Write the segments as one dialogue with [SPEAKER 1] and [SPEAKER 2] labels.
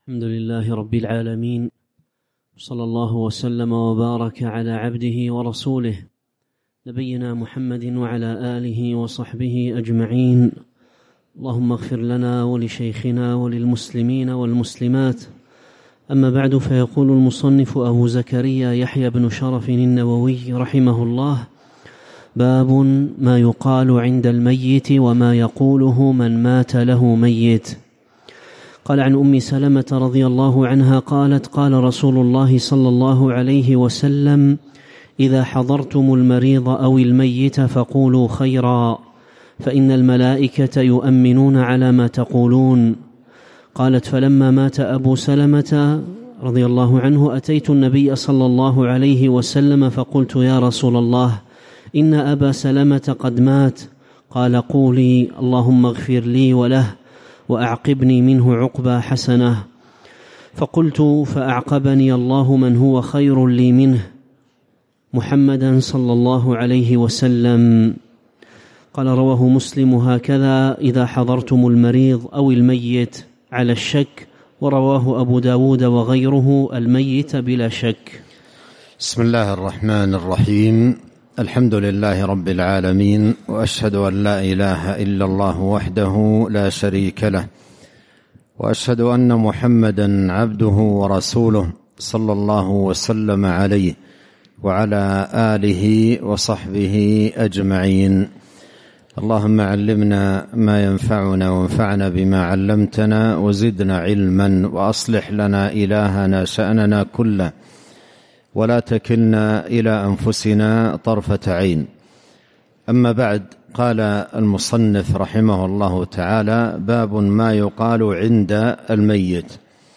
[SPEAKER 1] الحمد لله رب العالمين، صلى الله وسلم وبارك على عبده ورسوله نبينا محمد وعلى آله وصحبه أجمعين. اللهم اغفر لنا ولشيخنا وللمسلمين والمسلمات. أما بعد، فيقول المصنف أبو زكريا يحيى بن شرف النووي رحمه الله: باب ما يقال عند الميت وما يقوله من مات له ميت. قال عن أم سلمة رضي الله عنها قالت: قال رسول الله صلى الله عليه وسلم: إذا حضرتم المريض أو الميت فقولوا خيرا، فإن الملائكة يؤمنون على ما تقولون. قالت: فلما مات أبو سلمة رضي الله عنه أتيت النبي صلى الله عليه وسلم فقلت: يا رسول الله، إن أبا سلمة قد مات. قال: قولي اللهم اغفر لي وله وأعقبني منه عقبى حسنة. فقلت: فأعقبني الله من هو خير لي منه، محمدا صلى الله عليه وسلم. قال: رواه مسلم هكذا: إذا حضرتم المريض أو الميت على الشك، ورواه أبو داود وغيره الميت بلا شك.
[SPEAKER 2] بسم الله الرحمن الرحيم. الحمد لله رب العالمين، وأشهد أن لا إله إلا الله وحده لا شريك له، وأشهد أن محمدا عبده ورسوله صلى الله وسلم عليه وعلى آله وصحبه أجمعين. اللهم علمنا ما ينفعنا وانفعنا بما علمتنا وزدنا علما، وأصلح لنا إلهنا شأننا كله، ولا تكلنا إلى أنفسنا طرفة عين. أما بعد، قال المصنف رحمه الله تعالى: باب ما يقال عند الميت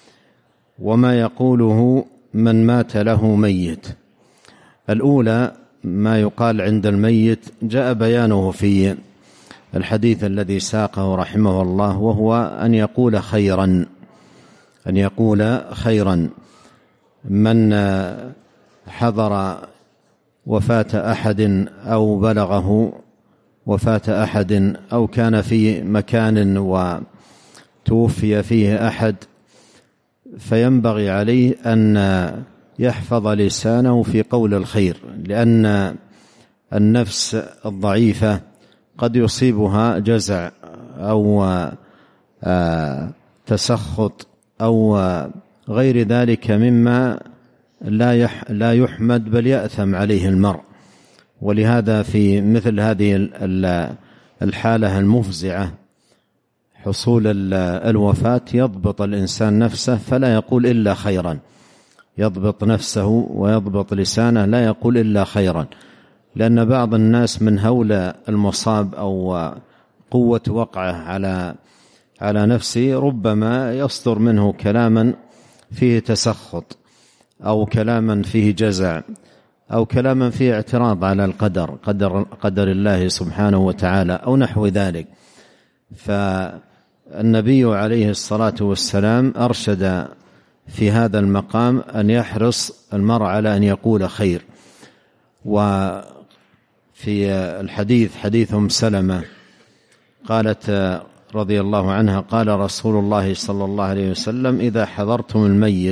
[SPEAKER 2] وما يقوله من مات له ميت. الأولى ما يقال عند الميت جاء بيانه في الحديث الذي ساقه رحمه الله، وهو أن يقول خيرا. من حضر وفاة أحد أو بلغه وفاة أحد أو كان في مكان وتوفي فيه أحد، فينبغي عليه أن يحفظ لسانه في قول الخير، لأن النفس الضعيفة قد يصيبها جزع أو تسخط أو غير ذلك مما لا يحمد بل يأثم عليه المرء. ولهذا في مثل هذه الحالة المفزعة حصول الوفاة يضبط الإنسان نفسه فلا يقول إلا خيرا، يضبط نفسه ويضبط لسانه لا يقول إلا خيرا، لأن بعض الناس من هول المصاب أو قوة وقعه على نفسه ربما يصدر منه كلاما فيه تسخط، أو كلاما فيه جزع، أو كلاما فيه اعتراض على قدر الله سبحانه وتعالى، أو نحو ذلك. فالنبي عليه الصلاة والسلام أرشد في هذا المقام أن يحرص المرء على أن يقول خير. وفي الحديث حديث أم سلمة قالت رضي الله عنها: قال رسول الله صلى الله عليه وسلم: إذا حضرتم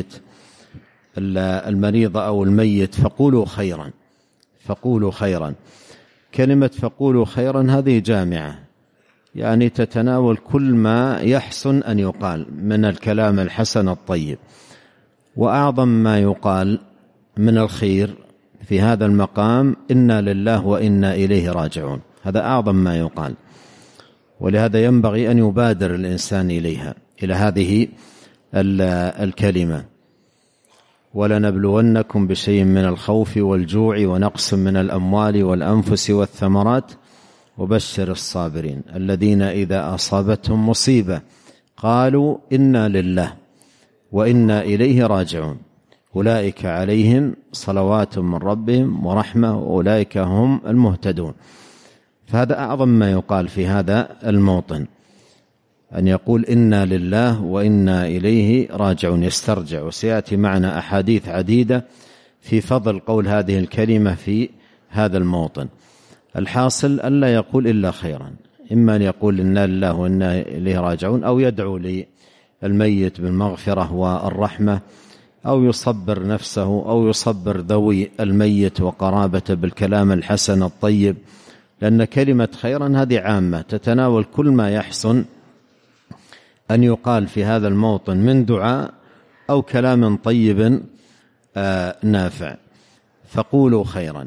[SPEAKER 2] المريض أو الميت فقولوا خيرا. كلمة فقولوا خيرا هذه جامعة، يعني تتناول كل ما يحسن أن يقال من الكلام الحسن الطيب. وأعظم ما يقال من الخير في هذا المقام: إنا لله وإنا إليه راجعون. هذا أعظم ما يقال، ولهذا ينبغي أن يبادر الإنسان إلى هذه الكلمة. ولنبلونكم بشيء من الخوف والجوع ونقص من الأموال والأنفس والثمرات وبشر الصابرين الذين إذا أصابتهم مصيبة قالوا إنا لله وإنا إليه راجعون أولئك عليهم صلوات من ربهم ورحمة وأولئك هم المهتدون. فهذا أعظم ما يقال في هذا الموطن، أن يقول إنا لله وإنا إليه راجعون، يسترجع. وسيأتي معنا أحاديث عديدة في فضل قول هذه الكلمة في هذا الموطن. الحاصل ألا يقول إلا خيرا، إما أن يقول إنا لله وإنا إليه راجعون، أو يدعو الميت بالمغفرة والرحمة، أو يصبر نفسه أو يصبر ذوي الميت وقرابته بالكلام الحسن الطيب، لأن كلمة خيرا هذه عامة تتناول كل ما يحسن أن يقال في هذا الموطن من دعاء أو كلام طيب نافع، فقولوا خيرا.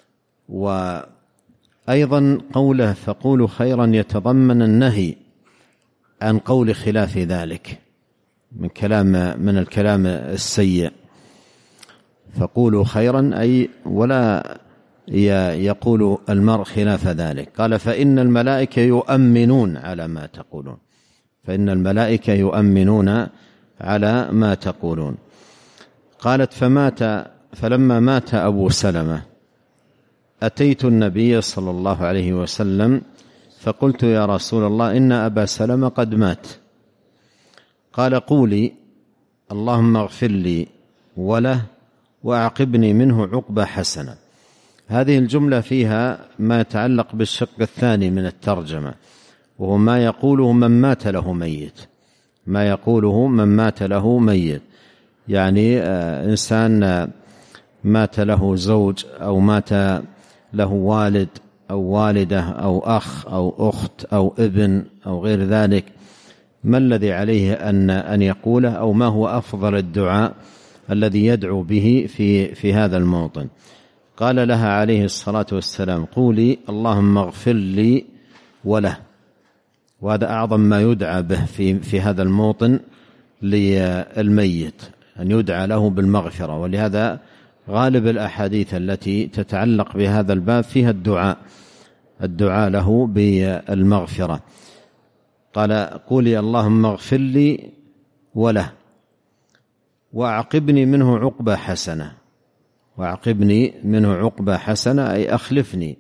[SPEAKER 2] وأيضا قوله فقولوا خيرا يتضمن النهي عن قول خلاف ذلك من الكلام السيء. فقولوا خيرا أي ولا يقول المرء خلاف ذلك. قال فإن الملائكة يؤمنون على ما تقولون، فإن الملائكة يؤمنون على ما تقولون. قالت فلما مات أبو سلمة أتيت النبي صلى الله عليه وسلم فقلت يا رسول الله إن أبا سلمة قد مات. قال قولي اللهم اغفر لي وله وأعقبني منه عقبة حسنة. هذه الجملة فيها ما يتعلق بالشق الثاني من الترجمة، وهو ما يقوله من مات له ميت، ما يقوله من مات له ميت، يعني إنسان مات له زوج أو مات له والد أو والدة أو أخ أو أخت أو ابن أو غير ذلك، ما الذي عليه أن يقوله، أو ما هو أفضل الدعاء الذي يدعو به في هذا الموطن. قال لها عليه الصلاة والسلام قولي اللهم اغفر لي وله، وهذا أعظم ما يدعى به في هذا الموطن للميت، أن يدعى له بالمغفرة. ولهذا غالب الأحاديث التي تتعلق بهذا الباب فيها الدعاء له بالمغفرة. قال قولي اللهم اغفر لي وله وأعقبني منه عقبة حسنة. وأعقبني منه عقبة حسنة أي أخلفني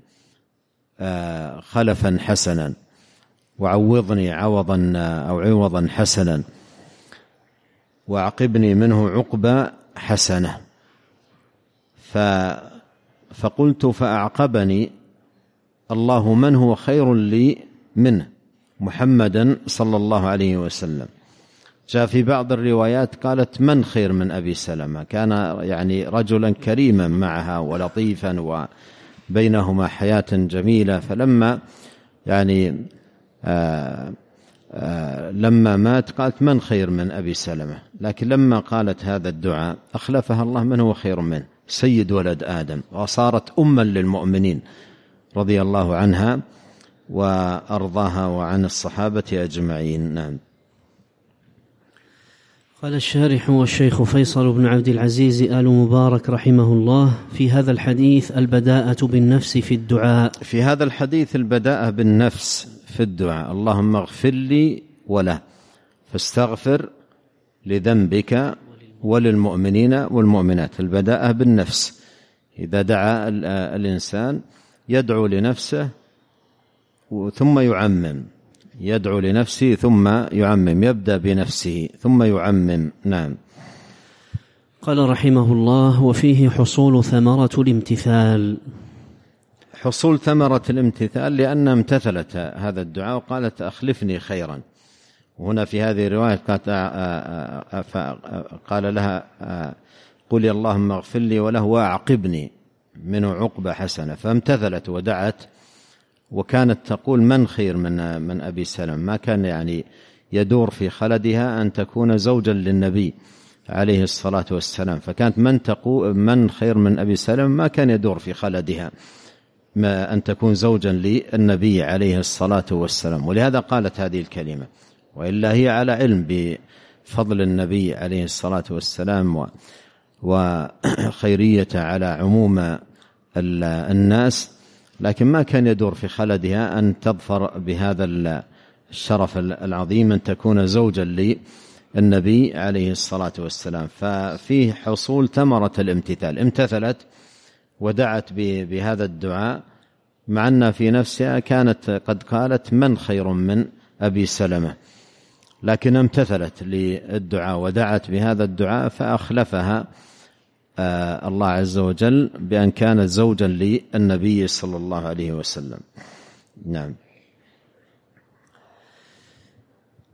[SPEAKER 2] خلفا حسنا، وعوضني عوضا أو عوضا حسنا، وأعقبني منه عقبة حسنة. فقلت فأعقبني الله من هو خير لي منه محمدا صلى الله عليه وسلم. جاء في بعض الروايات قالت من خير من أبي سلمة، كان يعني رجلا كريما معها ولطيفا وبينهما حياة جميلة. فلما يعني لما مات قالت من خير من أبي سلمة، لكن لما قالت هذا الدعاء أخلفها الله من هو خير منه، سيد ولد آدم، وصارت أما للمؤمنين رضي الله عنها وأرضاها وعن الصحابة أجمعين. نعم.
[SPEAKER 1] قال الشارح والشيخ فيصل بن عبد العزيز آل مبارك رحمه الله في هذا الحديث البداءة بالنفس في الدعاء.
[SPEAKER 2] في هذا الحديث البداءة بالنفس في الدعاء، اللهم اغفر لي وله، فاستغفر لذنبك وللمؤمنين والمؤمنات. البداءة بالنفس، إذا دعا الإنسان يدعو لنفسه ثم يعمم، يدعو لنفسه ثم يعمم، يبدأ بنفسه ثم يعمم. نعم.
[SPEAKER 1] قال رحمه الله وفيه حصول ثمرة الامتثال.
[SPEAKER 2] حصول ثمرة الامتثال لأن امتثلت هذا الدعاء وقالت أخلفني خيرا. وهنا في هذه الرواية قال لها قولي اللهم اغفر لي وله وأعقبني منه عقبة حسنة، فامتثلت ودعت. وكانت تقول من خير من أبي سلمة، ما كان يعني يدور في خلدها أن تكون زوجا للنبي عليه الصلاة والسلام، فكانت من خير من أبي سلمة ما كان يدور في خلدها ما أن تكون زوجا للنبي عليه الصلاة والسلام. ولهذا قالت هذه الكلمة، وإلا هي على علم بفضل النبي عليه الصلاة والسلام وخيريته على عموم الناس، لكن ما كان يدور في خلدها أن تظفر بهذا الشرف العظيم أن تكون زوجا للنبي عليه الصلاة والسلام. ففيه حصول ثمرة الامتثال، امتثلت ودعت بهذا الدعاء، مع أن في نفسها كانت قد قالت من خير من أبي سلمة، لكن امتثلت للدعاء ودعت بهذا الدعاء فأخلفها الله عز وجل بأن كانت زوجا للنبي صلى الله عليه وسلم. نعم.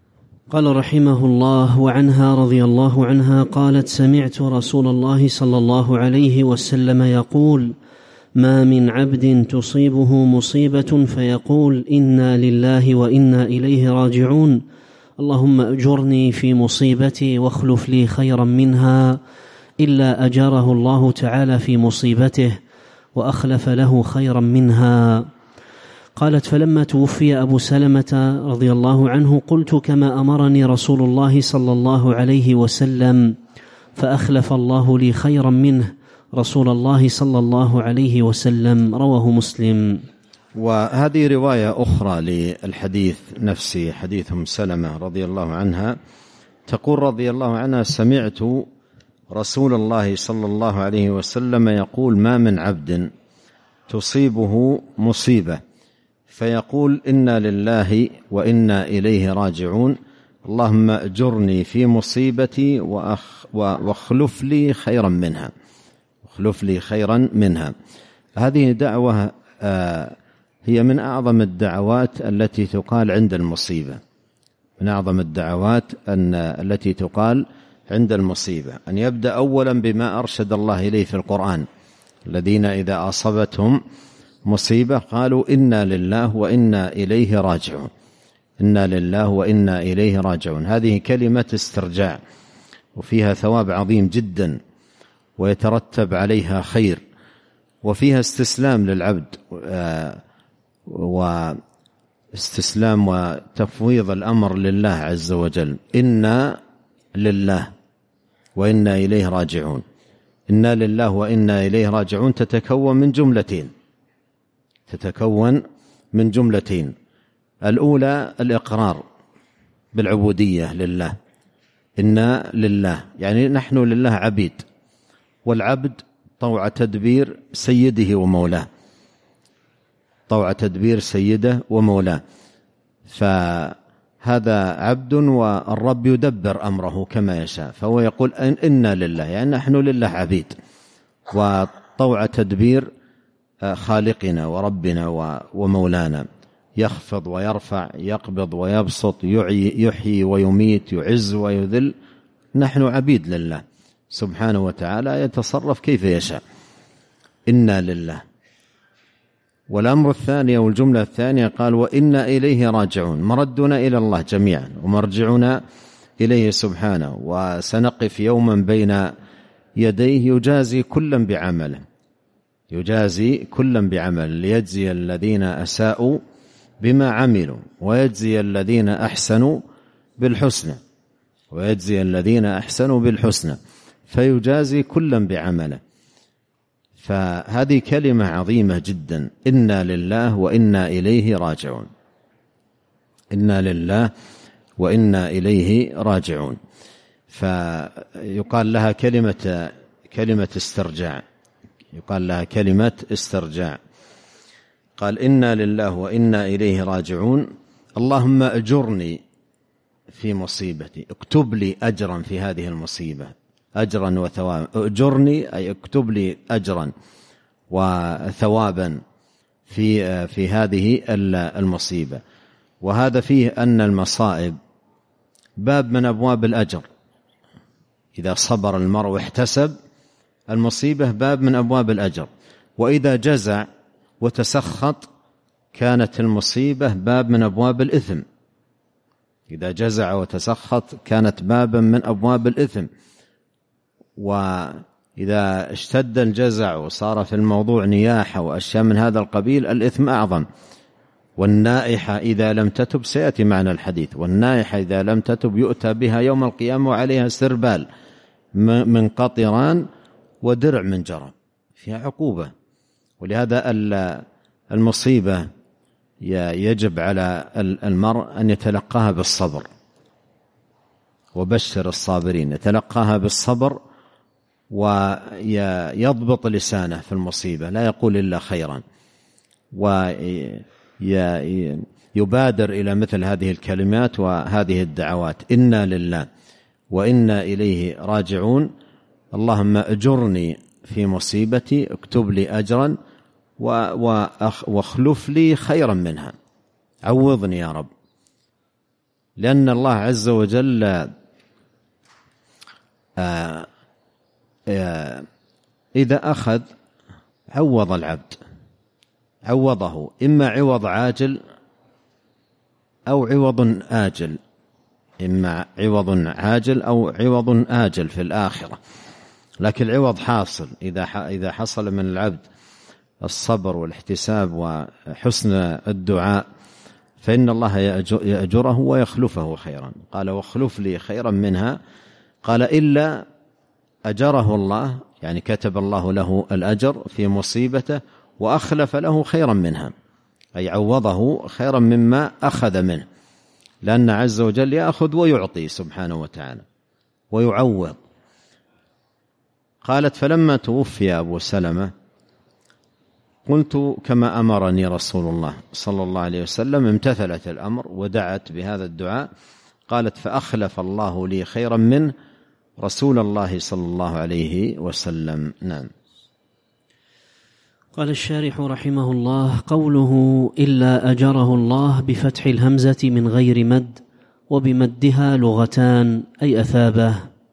[SPEAKER 1] قال رحمه الله: وعنها رضي الله عنها قالت: سمعت رسول الله صلى الله عليه وسلم يقول: ما من عبد تصيبه مصيبة فيقول: إنا لله وإنا إليه راجعون، اللهم أجرني في مصيبتي واخلف لي خيرا منها، إلا أجره الله تعالى في مصيبته وأخلف له خيرا منها. قالت: فلما توفي أبو سلمة رضي الله عنه قلت كما أمرني رسول الله صلى الله عليه وسلم، فأخلف الله لي خيرا منه رسول الله صلى الله عليه وسلم. رواه مسلم.
[SPEAKER 2] وهذه رواية أخرى للحديث نفسه، حديث أم سلمة رضي الله عنها، تقول رضي الله عنها: سمعت رسول الله صلى الله عليه وسلم يقول: ما من عبد تصيبه مصيبة فيقول: إنا لله وإنا إليه راجعون، اللهم أجرني في مصيبتي واخلف لي خيرا منها، اخلف لي خيرا منها. هذه دعوة هي من أعظم الدعوات التي تقال عند المصيبة، من أعظم الدعوات التي تقال عند المصيبة، أن يبدأ أولا بما أرشد الله إليه في القرآن: الذين إذا أصابتهم مصيبة قالوا: إنا لله وإنا إليه راجعون، إنا لله وإنا إليه راجعون. هذه كلمة استرجاع، وفيها ثواب عظيم جدا، ويترتب عليها خير، وفيها استسلام للعبد واستسلام وتفويض الأمر لله عز وجل. إنا لله وإنا إليه راجعون. إنا لله وإنا إليه راجعون تتكون من جملتين. الأولى الإقرار بالعبودية لله، إنا لله يعني نحن لله عبيد، والعبد طوع تدبير سيده ومولاه، طوع تدبير سيده ومولاه، فهذا عبد والرب يدبر أمره كما يشاء، فهو يقول إنا لله يعني نحن لله عبيد، وطوع تدبير خالقنا وربنا ومولانا، يخفض ويرفع، يقبض ويبسط، يحيي ويميت، يعز ويذل، نحن عبيد لله سبحانه وتعالى، يتصرف كيف يشاء. إنا لله. والأمر الثاني والجملة الثانية قال: وإنا إليه راجعون، مردنا إلى الله جميعا ومرجعنا إليه سبحانه، وسنقف يوما بين يديه يجازي كلا بعمله، يجازي كلا بعمله، ليجزي الذين أساءوا بما عملوا ويجزي الذين أحسنوا بالحسنى، ويجزي الذين أحسنوا بالحسنى، فيجازي كلا بعمله. فهذه كلمة عظيمة جدا: إنا لله وإنا إليه راجعون، إنا لله وإنا إليه راجعون. فيقال لها كلمة استرجاع، يقال لها كلمة استرجاع. قال: إنا لله وإنا إليه راجعون، اللهم أجرني في مصيبتي، اكتب لي أجرا في هذه المصيبة، أجرا وثوابا. أجرني أي اكتب لي أجرا وثوابا في هذه المصيبة. وهذا فيه أن المصائب باب من أبواب الأجر، إذا صبر المرء واحتسب المصيبة باب من أبواب الأجر، وإذا جزع وتسخط كانت المصيبة باب من أبواب الإثم، إذا جزع وتسخط كانت بابا من أبواب الإثم. وإذا اشتد الجزع وصار في الموضوع نياحة وأشياء من هذا القبيل الإثم أعظم. والنائحة إذا لم تتب، سيأتي معنا الحديث، والنائحة إذا لم تتب يؤتى بها يوم القيامة وعليها سربال من قطران ودرع من جرب، فيها عقوبة. ولهذا المصيبة يجب على المرء أن يتلقاها بالصبر، وبشر الصابرين، يتلقاها بالصبر ويضبط لسانه في المصيبة، لا يقول إلا خيرا، ويبادر إلى مثل هذه الكلمات وهذه الدعوات: إنا لله وإنا إليه راجعون، اللهم أجرني في مصيبتي، اكتب لي أجرا واخلف لي خيرا منها، عوضني يا رب. لأن الله عز وجل إذا أخذ عوض العبد، عوضه إما عوض عاجل أو عوض آجل، إما عوض عاجل أو عوض آجل في الآخرة، لكن العوض حاصل إذا حصل من العبد الصبر والاحتساب وحسن الدعاء فإن الله يأجره ويخلفه خيرا. قال واخلف لي خيرا منها، قال إلا أجره الله، يعني كتب الله له الأجر في مصيبته وأخلف له خيرا منها، أي عوضه خيرا مما أخذ منه، لأن عز وجل يأخذ ويعطي سبحانه وتعالى ويعوض. قالت فلما توفي أبو سلمة قلت كما أمرني رسول الله صلى الله عليه وسلم، امتثلت الأمر ودعت بهذا الدعاء. قالت فأخلف الله لي خيرا منه رسول الله صلى الله عليه وسلم. نعم.
[SPEAKER 1] قال الشارح رحمه الله: قوله إلا أجره الله بفتح الهمزة من غير مد، وبمدها لغتان أي أثابه.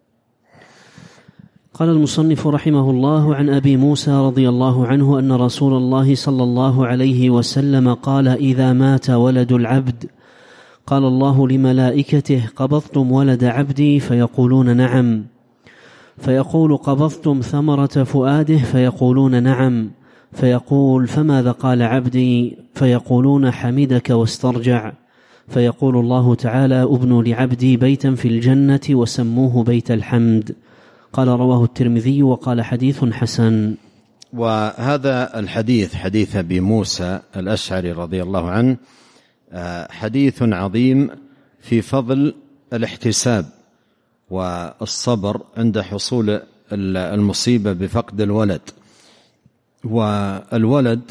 [SPEAKER 1] قال المصنف رحمه الله: عن أبي موسى رضي الله عنه أن رسول الله صلى الله عليه وسلم قال: إذا مات ولد العبد قال الله لملائكته: قبضتم ولد عبدي؟ فيقولون نعم. فيقول: قبضتم ثمرة فؤاده؟ فيقولون نعم. فيقول: فماذا قال عبدي؟ فيقولون: حمدك واسترجع. فيقول الله تعالى: ابنوا لعبدي بيتا في الجنة وسموه بيت الحمد. قال رواه الترمذي وقال حديث حسن.
[SPEAKER 2] وهذا الحديث حديث أبي موسى الأشعري رضي الله عنه حديث عظيم في فضل الاحتساب والصبر عند حصول المصيبة بفقد الولد. والولد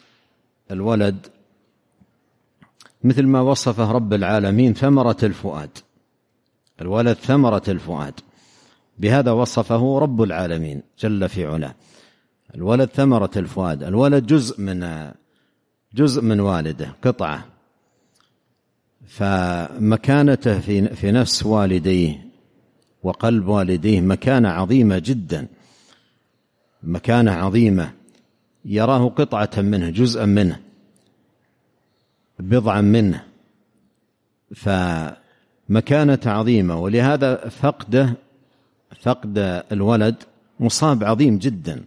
[SPEAKER 2] مثل ما وصفه رب العالمين ثمرة الفؤاد، الولد ثمرة الفؤاد، بهذا وصفه رب العالمين جل في علاه. الولد ثمرة الفؤاد، الولد جزء من والده، قطعة، فمكانته في نفس والديه وقلب والديه مكانة عظيمة جدا، مكانة عظيمة، يراه قطعة منه، جزءا منه، بضعا منه، فمكانة عظيمة. ولهذا فقد الولد مصاب عظيم جدا.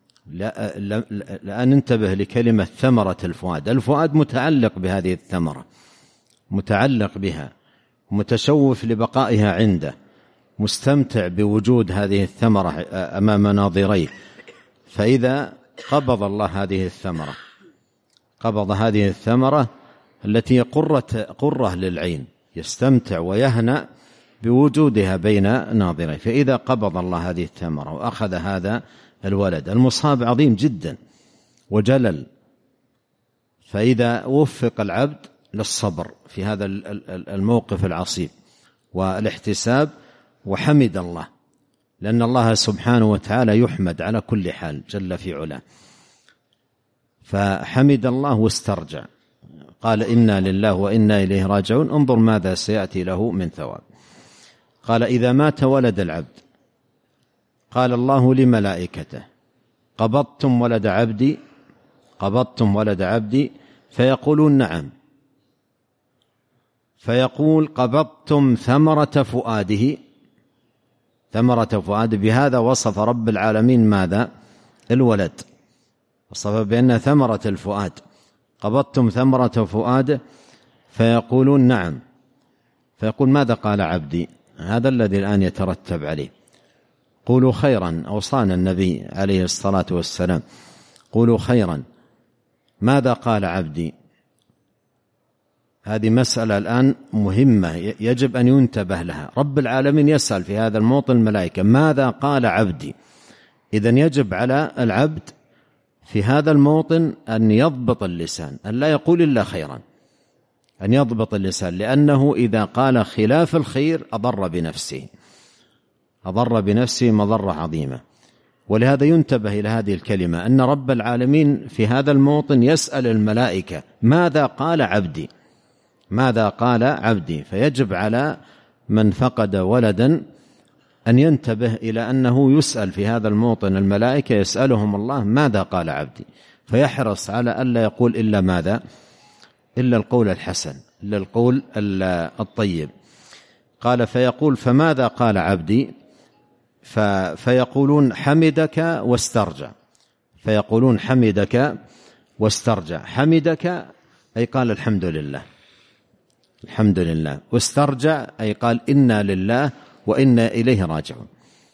[SPEAKER 2] لا ننتبه لكلمة ثمرة الفؤاد. الفؤاد متعلق بهذه الثمرة، متعلق بها، متشوف لبقائها عنده، مستمتع بوجود هذه الثمرة أمام ناظريه. فإذا قبض الله هذه الثمرة، قبض هذه الثمرة التي قرة للعين، يستمتع ويهنأ بوجودها بين ناظريه. فإذا قبض الله هذه الثمرة وأخذ هذا الولد، المصاب عظيم جدا وجلل. فإذا وفق العبد للصبر في هذا الموقف العصيب والاحتساب وحمد الله، لأن الله سبحانه وتعالى يحمد على كل حال جل في علاه، فحمد الله واسترجع، قال إنا لله وإنا إليه راجعون، انظر ماذا سيأتي له من ثواب. قال إذا مات ولد العبد قال الله لملائكته: قبضتم ولد عبدي؟ قبضتم ولد عبدي؟ فيقولون نعم. فيقول: قبضتم ثمرة فؤاده؟ ثمرة فؤاده، بهذا وصف رب العالمين ماذا؟ الولد، وصف بأن ثمرة الفؤاد. قبضتم ثمرة فؤاده؟ فيقولون نعم. فيقول: ماذا قال عبدي؟ هذا الذي الآن يترتب عليه. قولوا خيرا، أوصانا النبي عليه الصلاة والسلام، قولوا خيرا. ماذا قال عبدي؟ هذه مسألة الآن مهمة يجب أن ينتبه لها. رب العالمين يسأل في هذا الموطن الملائكة: ماذا قال عبدي؟ إذن يجب على العبد في هذا الموطن أن يضبط اللسان، أن لا يقول إلا خيرا، أن يضبط اللسان، لأنه إذا قال خلاف الخير أضر بنفسه مضرة عظيمة. ولهذا ينتبه إلى هذه الكلمة، أن رب العالمين في هذا الموطن يسأل الملائكة: ماذا قال عبدي؟ ماذا قال عبدي. فيجب على من فقد ولدا أن ينتبه إلى أنه يسأل في هذا الموطن، الملائكة يسألهم الله ماذا قال عبدي، فيحرص على ألا يقول إلا ماذا، إلا القول الحسن، إلا القول الطيب. قال فيقول فماذا قال عبدي، فيقولون حمدك واسترجع، فيقولون حمدك واسترجع. حمدك أي قال الحمد لله، الحمد لله. واسترجع أي قال إنا لله وإنا إليه راجعون.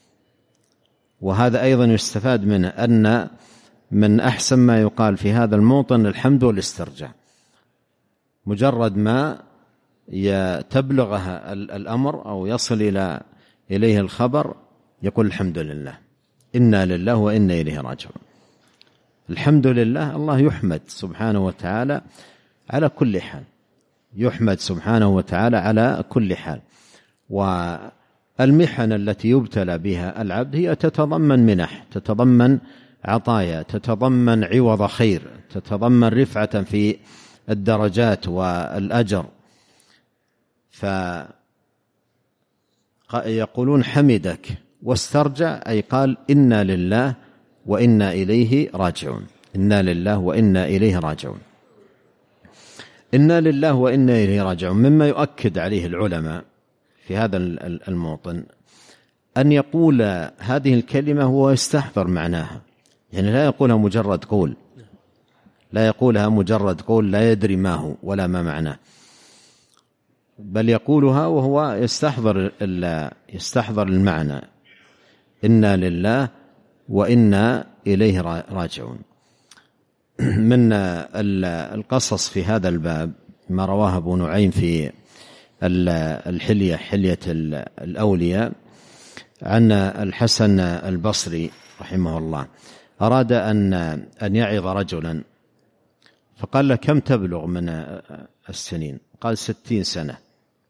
[SPEAKER 2] وهذا أيضا يستفاد منه أن من أحسن ما يقال في هذا الموطن الحمد والاسترجاع. مجرد ما تبلغها الأمر أو يصل إليه الخبر يقول الحمد لله، إنا لله وإنا إليه راجعون. الحمد لله، الله يحمد سبحانه وتعالى على كل حال، يحمد سبحانه وتعالى على كل حال. والمحن التي يبتلى بها العبد هي تتضمن منح، تتضمن عطايا، تتضمن عوض خير، تتضمن رفعة في الدرجات والأجر. فيقولون حمدك واسترجع أي قال إنا لله وإنا إليه راجعون، إنا لله وإنا إليه راجعون. إنا لله وإنا إليه راجعون مما يؤكد عليه العلماء في هذا الموطن أن يقول هذه الكلمة هو يستحضر معناها، يعني لا يقولها مجرد قول، لا يقولها مجرد قول لا يدري ما هو ولا ما معناه، بل يقولها وهو يستحضر المعنى، إنا لله وإنا إليه راجعون. من القصص في هذا الباب ما رواه أبو نعيم في الحلية، حلية الأولياء، عن الحسن البصري رحمه الله أراد أن يعظ رجلا، فقال له كم تبلغ من السنين؟ قال 60 سنة.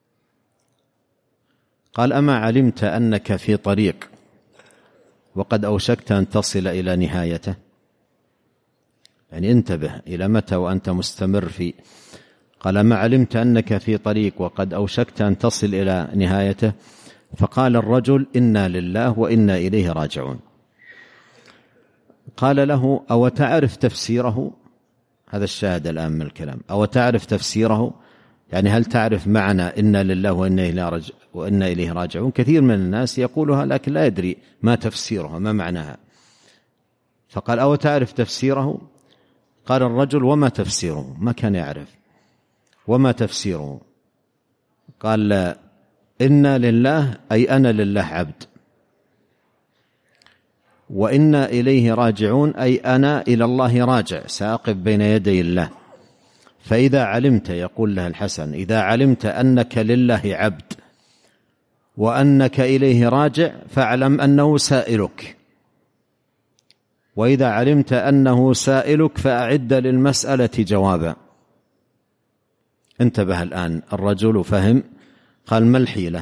[SPEAKER 2] قال أما علمت أنك في طريق وقد أوشكت أن تصل إلى نهايته؟ يعني انتبه إلى متى وأنت مستمر في. قال ما علمت أنك في طريق وقد أوشكت أن تصل إلى نهايته؟ فقال الرجل إنا لله وإنا إليه راجعون. قال له أو تعرف تفسيره؟ هذا الشاهد الآن من الكلام، أو تعرف تفسيره، يعني هل تعرف معنى إنا لله وإنا إليه راجعون؟ كثير من الناس يقولها لكن لا يدري ما تفسيرها، ما معناها. فقال أو تعرف تفسيره؟ قال الرجل وما تفسيره؟ ما كان يعرف وما تفسيره. قال إنا لله أي أنا لله عبد، وإنا إليه راجعون أي أنا إلى الله راجع، سأقف بين يدي الله. فإذا علمت، يقول له الحسن، إذا علمت أنك لله عبد وأنك إليه راجع فاعلم أنه سائلك، وإذا علمت أنه سائلك فأعد للمسألة جوابا. انتبه الآن الرجل فهم. قال ما الحيلة؟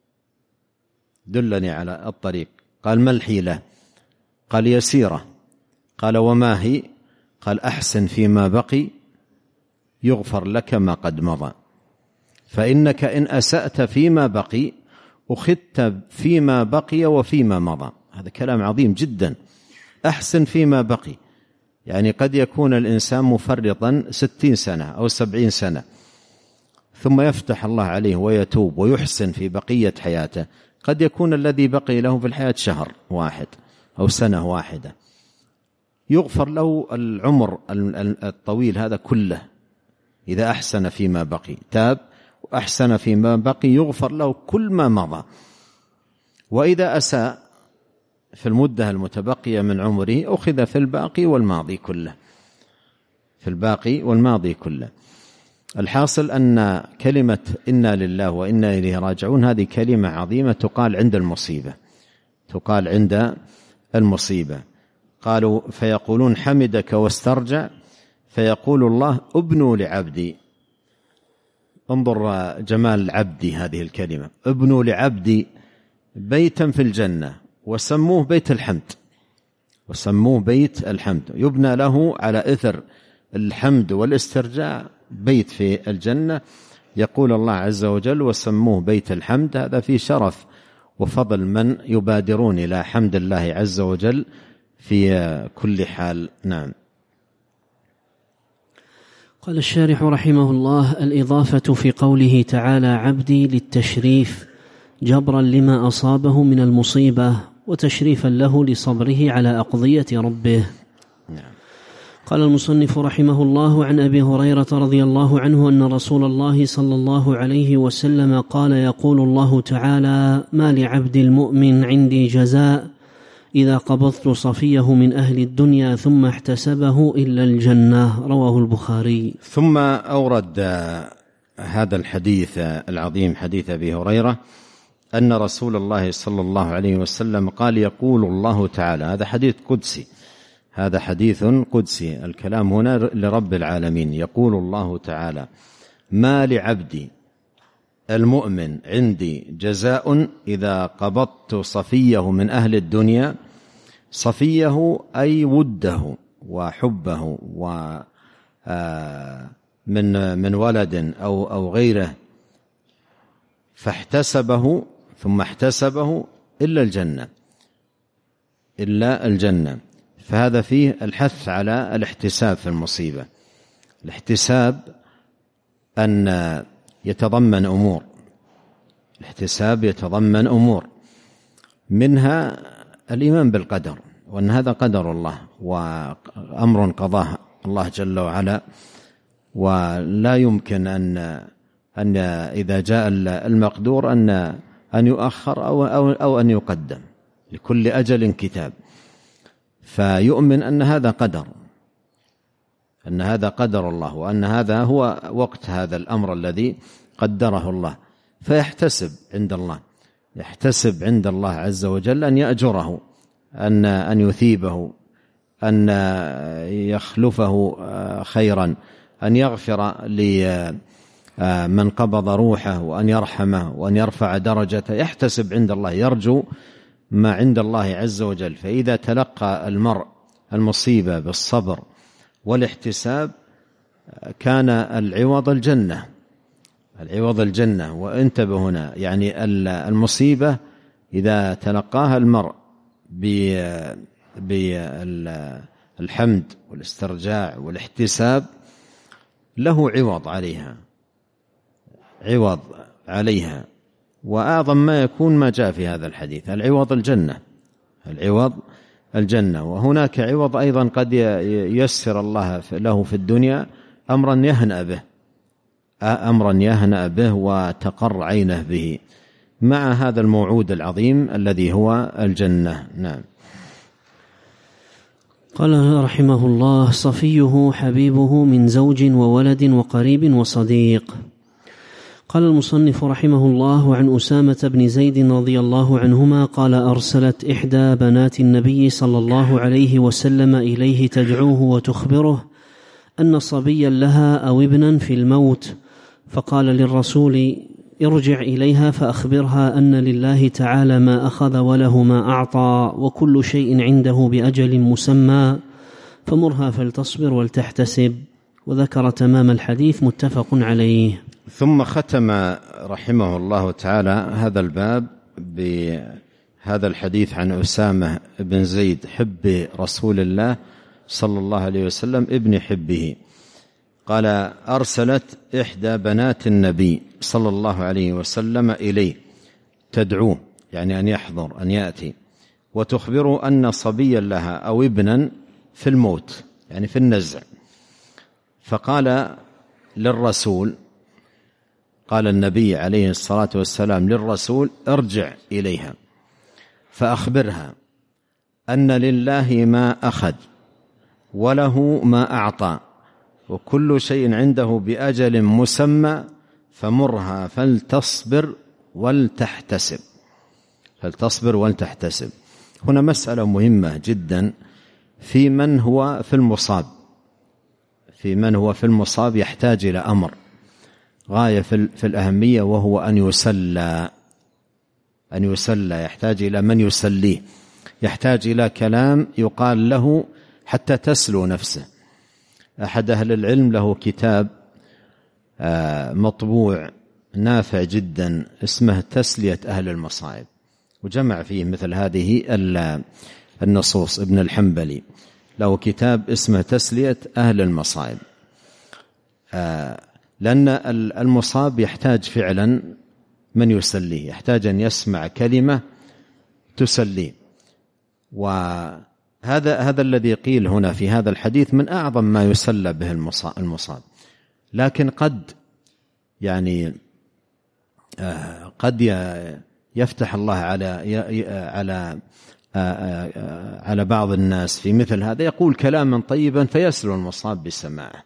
[SPEAKER 2] دلني على الطريق. قال ما الحيلة؟ قال يسيرة. قال وما هي؟ قال أحسن فيما بقي يغفر لك ما قد مضى، فإنك إن أسأت فيما بقي أخذت فيما بقي وفيما مضى. هذا كلام عظيم جدا. أحسن فيما بقي، يعني قد يكون الإنسان مفرطا 60 سنة أو 70 سنة ثم يفتح الله عليه ويتوب ويحسن في بقية حياته. قد يكون الذي بقي له في الحياة شهر واحد أو سنة واحدة، يغفر له العمر الطويل هذا كله إذا أحسن فيما بقي، تاب وأحسن فيما بقي يغفر له كل ما مضى. وإذا أساء في المدة المتبقية من عمره أخذ في الباقي والماضي كله، في الباقي والماضي كله. الحاصل أن كلمة إنا لله وإنا إليه راجعون هذه كلمة عظيمة تقال عند المصيبة، تقال عند المصيبة. قالوا فيقولون حمدك واسترجع، فيقول الله ابنوا لعبدي. انظر جمال عبدي هذه الكلمة، ابنوا لعبدي بيتا في الجنة وسموه بيت الحمد، وسموه بيت الحمد، يبنى له على إثر الحمد والاسترجاع بيت في الجنة يقول الله عز وجل وسموه بيت الحمد. هذا في شرف وفضل من يبادرون إلى حمد الله عز وجل في كل حال. نعم.
[SPEAKER 1] قال الشارح رحمه الله: الإضافة في قوله تعالى عبدي للتشريف جبرا لما أصابه من المصيبة وتشريفا له لصبره على أقضية ربه.
[SPEAKER 2] نعم.
[SPEAKER 1] قال المصنف رحمه الله: عن أبي هريرة رضي الله عنه أن رسول الله صلى الله عليه وسلم قال: يقول الله تعالى: ما لعبد المؤمن عندي جزاء إذا قبضت صفيه من أهل الدنيا ثم احتسبه إلا الجنة. رواه البخاري.
[SPEAKER 2] ثم أورد هذا الحديث العظيم، حديث أبي هريرة، أن رسول الله صلى الله عليه وسلم قال: يقول الله تعالى. هذا حديث قدسي، هذا حديث قدسي، الكلام هنا لرب العالمين. يقول الله تعالى: ما لعبدي المؤمن عندي جزاء إذا قبضت صفيه من أهل الدنيا. صفيه أي وده وحبه من ولد أو غيره، فاحتسبه ثم احتسبه إلا الجنة. فهذا فيه الحث على الاحتساب في المصيبة. الاحتساب أن يتضمن أمور، الاحتساب يتضمن أمور منها الإيمان بالقدر، وأن هذا قدر الله وأمر قضاه الله جل وعلا، ولا يمكن أن إذا جاء المقدور أن يؤخر أو أن يقدم، لكل أجل كتاب. فيؤمن أن هذا قدر، أن هذا قدر الله، وأن هذا هو وقت هذا الأمر الذي قدره الله، فيحتسب عند الله، يحتسب عند الله عز وجل أن يأجره، أن يثيبه، أن يخلفه خيرا، أن يغفر لمن قبض روحه، وأن يرحمه، وأن يرفع درجته. يحتسب عند الله، يرجو ما عند الله عز وجل. فإذا تلقى المرء المصيبة بالصبر والاحتساب كان العوض الجنة، العوض الجنة. وانتبه هنا، يعني المصيبة إذا تلقاها المرء بالحمد والاسترجاع والاحتساب له عوض عليها، وأعظم ما يكون ما جاء في هذا الحديث: العوض الجنة. وهناك عوض أيضا قد ييسر الله له في الدنيا أمرا يهنأ به وتقر عينه به، مع هذا الموعود العظيم الذي هو الجنة. نعم.
[SPEAKER 1] قال رحمه الله: صفيه حبيبه من زوج وولد وقريب وصديق. قال المصنف رحمه الله: عن أسامة بن زيد رضي الله عنهما قال: أرسلت إحدى بنات النبي صلى الله عليه وسلم إليه تدعوه وتخبره أن صبيا لها أو ابنا في الموت، فقال للرسول: ارجع إليها فأخبرها أن لله تعالى ما أخذ وله ما أعطى، وكل شيء عنده بأجل مسمى، فمرها فلتصبر ولتحتسب. وذكر تمام الحديث، متفق عليه.
[SPEAKER 2] ثم ختم رحمه الله تعالى هذا الباب بهذا الحديث عن أسامة بن زيد حب رسول الله صلى الله عليه وسلم ابن حبه. قال: أرسلت إحدى بنات النبي صلى الله عليه وسلم إليه تدعوه، يعني أن يحضر، أن يأتي، وتخبره أن صبيا لها أو ابنا في الموت، يعني في النزع. فقال للرسول، قال النبي عليه الصلاة والسلام للرسول: ارجع إليها فأخبرها أن لله ما أخذ وله ما أعطى، وكل شيء عنده بأجل مسمى، فمرها فلتصبر ولتحتسب. هنا مسألة مهمة جدا في من هو في المصاب، يحتاج إلى أمر غاية في الأهمية، وهو أن يسلى، يحتاج إلى من يسليه، يحتاج إلى كلام يقال له حتى تسلو نفسه. أحد أهل العلم له كتاب مطبوع نافع جدا اسمه تسلية أهل المصائب، وجمع فيه مثل هذه النصوص. ابن الحنبلي له كتاب اسمه تسلية أهل المصائب، لأن المصاب يحتاج فعلا من يسليه، يحتاج أن يسمع كلمة تسليه. وهذا الذي قيل هنا في هذا الحديث من أعظم ما يسلى به المصاب. لكن قد يفتح الله على بعض الناس في مثل هذا، يقول كلاما طيبا فيسلو المصاب بسماعه،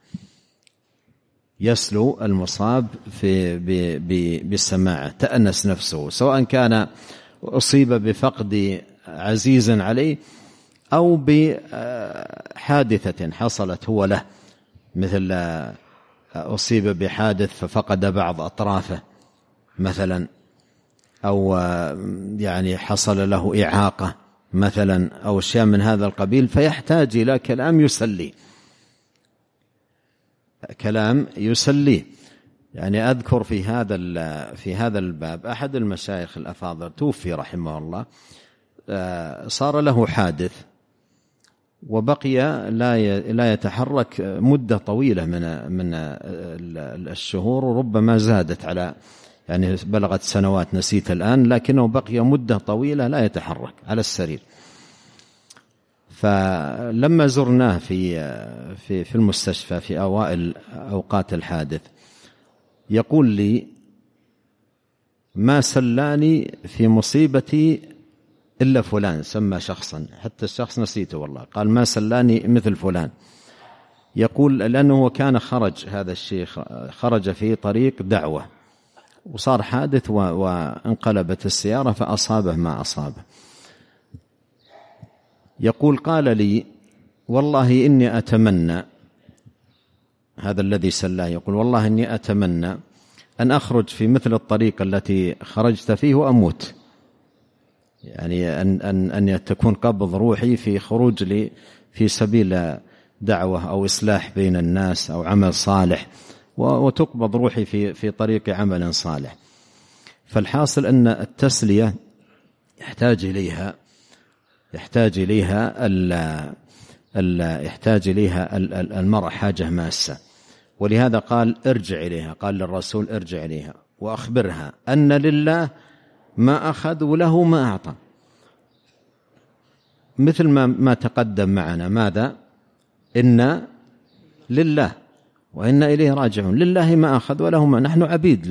[SPEAKER 2] يسلو المصاب بالسماعة، تأنس نفسه، سواء كان أصيب بفقد عزيز عليه أو بحادثة حصلت هو له، مثل أصيب بحادث ففقد بعض أطرافه مثلا، أو حصل له إعاقة مثلا، أو شيء من هذا القبيل، فيحتاج إلى كلام يسليه. أذكر في هذا الباب أحد المشايخ الأفاضل توفي رحمه الله، صار له حادث وبقي لا يتحرك مدة طويلة من الشهور، وربما زادت على بلغت سنوات نسيت الآن، لكنه بقي مدة طويلة لا يتحرك على السرير. فلما زرناه في المستشفى في أوائل أوقات الحادث، يقول لي ما سلاني في مصيبتي إلا فلان، سمى شخصا، حتى الشخص نسيته والله، قال ما سلاني مثل فلان. يقول لأنه كان هذا الشيخ خرج في طريق دعوة وصار حادث وانقلبت السيارة فأصابه ما أصابه. يقول قال لي والله إني أتمنى، هذا الذي سلاه يقول والله إني أتمنى أن أخرج في مثل الطريق التي خرجت فيه وأموت، أن تكون قبض روحي في خروج لي في سبيل دعوة أو إصلاح بين الناس أو عمل صالح، وتقبض روحي في طريق عمل صالح. فالحاصل أن التسلية يحتاج إليها المرء حاجة ماسة، ولهذا قال ارجع إليها، قال للرسول ارجع إليها وأخبرها أن لله ما أخذ وله ما أعطى، مثل ما تقدم معنا. ماذا؟ إن لله وإن إليه راجعون، لله ما أخذ وله ما، نحن عبيد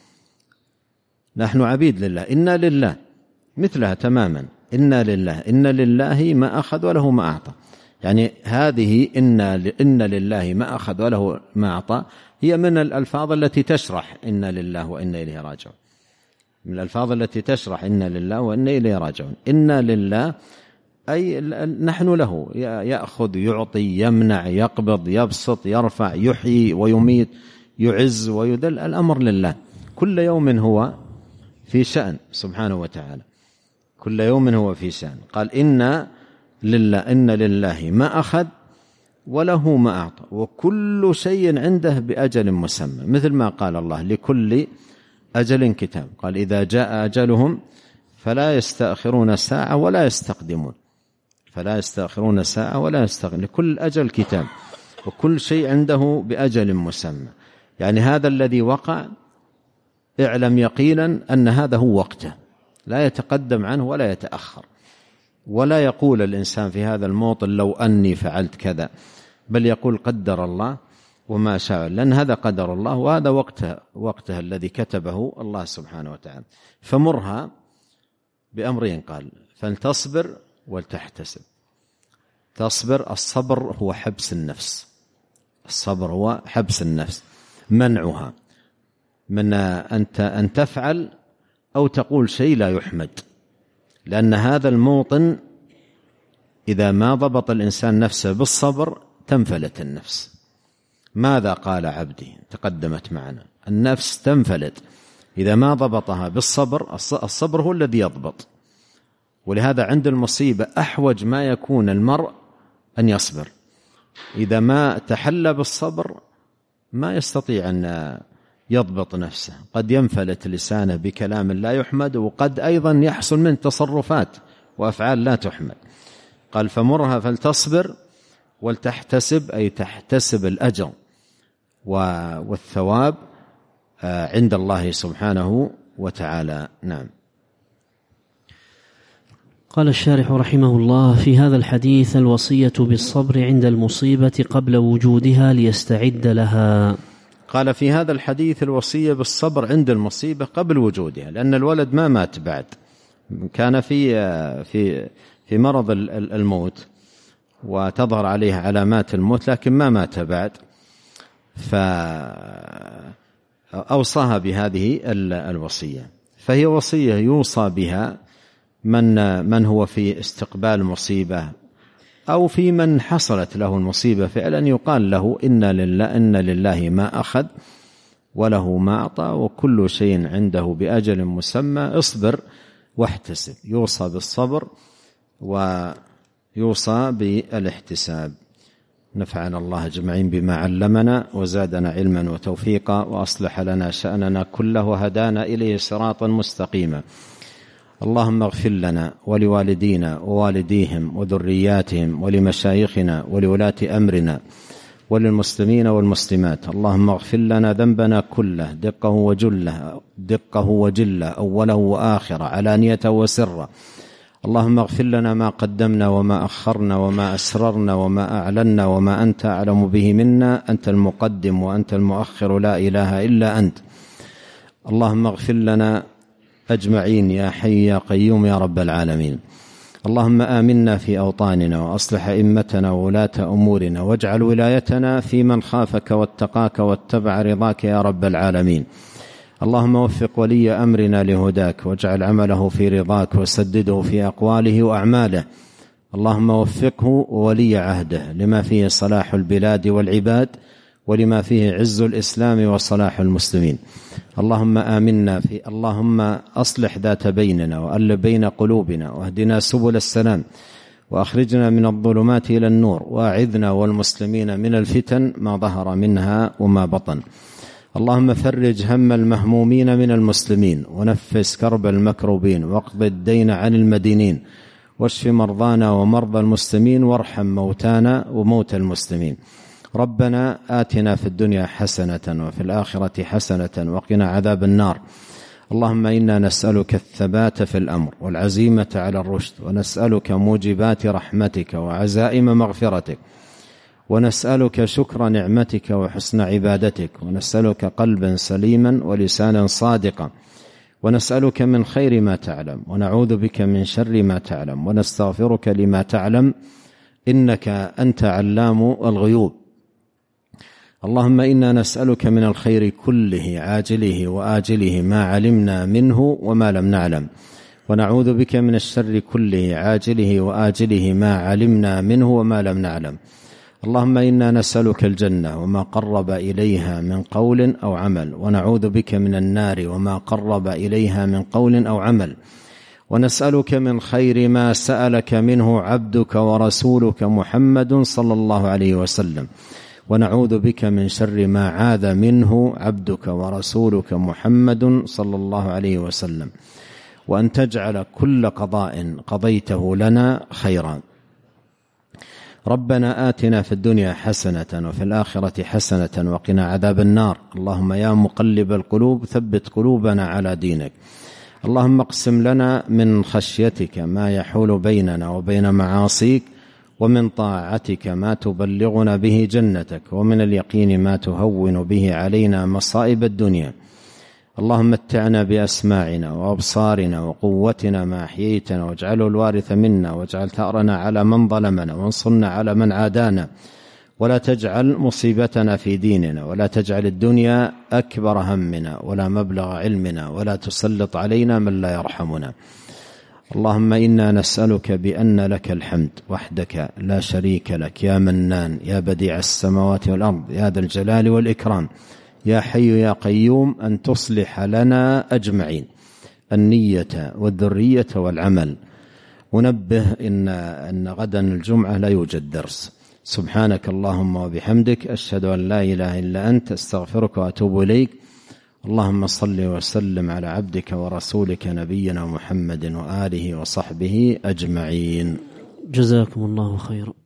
[SPEAKER 2] لله، إنا لله مثلها تماما، إنا لله، إن لله ما أخذ وله ما أعطى. هذه إن لله ما أخذ وله ما أعطى هي من الألفاظ التي تشرح إن لله وإن إليه راجعون، من الألفاظ التي تشرح إن لله وإن إليه راجعون. إن لله أي نحن له، يأخذ يعطي يمنع يقبض يبسط يرفع يحيي ويميت يعز ويذل، الأمر لله، كل يوم هو في شأن سبحانه وتعالى، كل يوم هو في شأن. قال إن لله ما أخذ وله ما أعطى وكل شيء عنده بأجل مسمى، مثل ما قال الله لكل أجل كتاب. قال إذا جاء أجلهم فلا يستأخرون ساعة ولا يستقدمون، لكل أجل كتاب وكل شيء عنده بأجل مسمى. هذا الذي وقع اعلم يقينا أن هذا هو وقته، لا يتقدم عنه ولا يتأخر، ولا يقول الإنسان في هذا الموطن لو أني فعلت كذا، بل يقول قدر الله وما شاء، لأن هذا قدر الله وهذا وقته الذي كتبه الله سبحانه وتعالى. فمرها بأمرين، قال فلتصبر ولتحتسب. تصبر، الصبر هو حبس النفس، منعها من أن تفعل أو تقول شيء لا يحمد، لأن هذا الموطن إذا ما ضبط الإنسان نفسه بالصبر تنفلت النفس. ماذا قال عبدي؟ تقدمت معنا، النفس تنفلت إذا ما ضبطها بالصبر، الصبر هو الذي يضبط. ولهذا عند المصيبة أحوج ما يكون المرء أن يصبر، إذا ما تحلى بالصبر ما يستطيع أن يضبط نفسه، قد ينفلت لسانه بكلام لا يحمد، وقد أيضا يحصل من تصرفات وأفعال لا تحمد. قال فمرها فلتصبر ولتحتسب، أي تحتسب الأجر والثواب عند الله سبحانه وتعالى. نعم.
[SPEAKER 1] قال الشارح رحمه الله: في هذا الحديث الوصية بالصبر عند المصيبة قبل وجودها ليستعد لها.
[SPEAKER 2] قال في هذا الحديث الوصية بالصبر عند المصيبة قبل وجودها، لأن الولد ما مات بعد، كان في مرض الموت وتظهر عليه علامات الموت، لكن ما مات بعد، فأوصاها بهذه الوصية. فهي وصية يوصى بها من هو في استقبال مصيبة، أو في من حصلت له المصيبة فعلا، يقال له إن لله ما أخذ وله ما أعطى وكل شيء عنده بأجل مسمى، اصبر واحتسب. يوصى بالصبر ويوصى بالاحتساب. نفعنا الله أجمعين بما علمنا وزادنا علما وتوفيقا، وأصلح لنا شأننا كله وهدانا إليه صراطا مستقيما. اللهم اغفر لنا ولوالدينا ووالديهم وذرياتهم ولمشايخنا ولولاة أمرنا وللمسلمين والمسلمات. اللهم اغفر لنا ذنبنا كله دقه وجله أوله وآخره علانيته وسره. اللهم اغفر لنا ما قدمنا وما أخرنا وما أسررنا وما أعلنا وما أنت أعلم به منا، أنت المقدم وأنت المؤخر، لا إله إلا أنت. اللهم اغفر لنا أجمعين يا حي يا قيوم يا رب العالمين. اللهم آمنا في أوطاننا وأصلح أئمتنا وولاة أمورنا، واجعل ولايتنا في من خافك واتقاك واتبع رضاك يا رب العالمين. اللهم وفق ولي أمرنا لهداك، واجعل عمله في رضاك، وسدده في أقواله وأعماله. اللهم وفقه وولي عهده لما فيه صلاح البلاد والعباد، ولما فيه عز الإسلام وصلاح المسلمين. اللهم آمنا اللهم أصلح ذات بيننا وألف بين قلوبنا، واهدنا سبل السلام، وأخرجنا من الظلمات إلى النور، وأعذنا والمسلمين من الفتن ما ظهر منها وما بطن. اللهم فرج هم المهمومين من المسلمين، ونفس كرب المكروبين، واقض الدين عن المدينين، واشف مرضانا ومرضى المسلمين، وارحم موتانا وموتى المسلمين. ربنا آتنا في الدنيا حسنة وفي الآخرة حسنة وقنا عذاب النار. اللهم إنا نسألك الثبات في الأمر والعزيمة على الرشد، ونسألك موجبات رحمتك وعزائم مغفرتك، ونسألك شكر نعمتك وحسن عبادتك، ونسألك قلبا سليما ولسانا صادقا، ونسألك من خير ما تعلم، ونعوذ بك من شر ما تعلم، ونستغفرك لما تعلم، إنك أنت علام الغيوب. اللهم إنا نسألك من الخير كله عاجله وآجله ما علمنا منه وما لم نعلم، ونعوذ بك من الشر كله عاجله وآجله ما علمنا منه وما لم نعلم. اللهم إنا نسألك الجنة وما قرب إليها من قول أو عمل، ونعوذ بك من النار وما قرب إليها من قول أو عمل، ونسألك من خير ما سألك منه عبدك ورسولك محمد صلى الله عليه وسلم، ونعوذ بك من شر ما عاذ منه عبدك ورسولك محمد صلى الله عليه وسلم، وأن تجعل كل قضاء قضيته لنا خيرا. ربنا آتنا في الدنيا حسنة وفي الآخرة حسنة وقنا عذاب النار. اللهم يا مقلب القلوب ثبت قلوبنا على دينك. اللهم اقسم لنا من خشيتك ما يحول بيننا وبين معاصيك، ومن طاعتك ما تبلغنا به جنتك، ومن اليقين ما تهون به علينا مصائب الدنيا. اللهم متعنا بأسماعنا وأبصارنا وقوتنا ما أحييتنا، واجعله الوارث منا، واجعل ثأرنا على من ظلمنا، وانصرنا على من عادانا، ولا تجعل مصيبتنا في ديننا، ولا تجعل الدنيا أكبر همنا ولا مبلغ علمنا، ولا تسلط علينا من لا يرحمنا. اللهم إنا نسألك بأن لك الحمد وحدك لا شريك لك، يا منان يا بديع السماوات والأرض، يا ذا الجلال والإكرام، يا حي يا قيوم، أن تصلح لنا أجمعين النية والذرية والعمل. ونبه إن غدا الجمعة لا يوجد درس، سبحانك اللهم وبحمدك، أشهد أن لا إله إلا أنت، أستغفرك وأتوب إليك. اللهم صل وسلم على عبدك ورسولك نبينا محمد وآله وصحبه أجمعين.
[SPEAKER 1] جزاكم الله خيرا.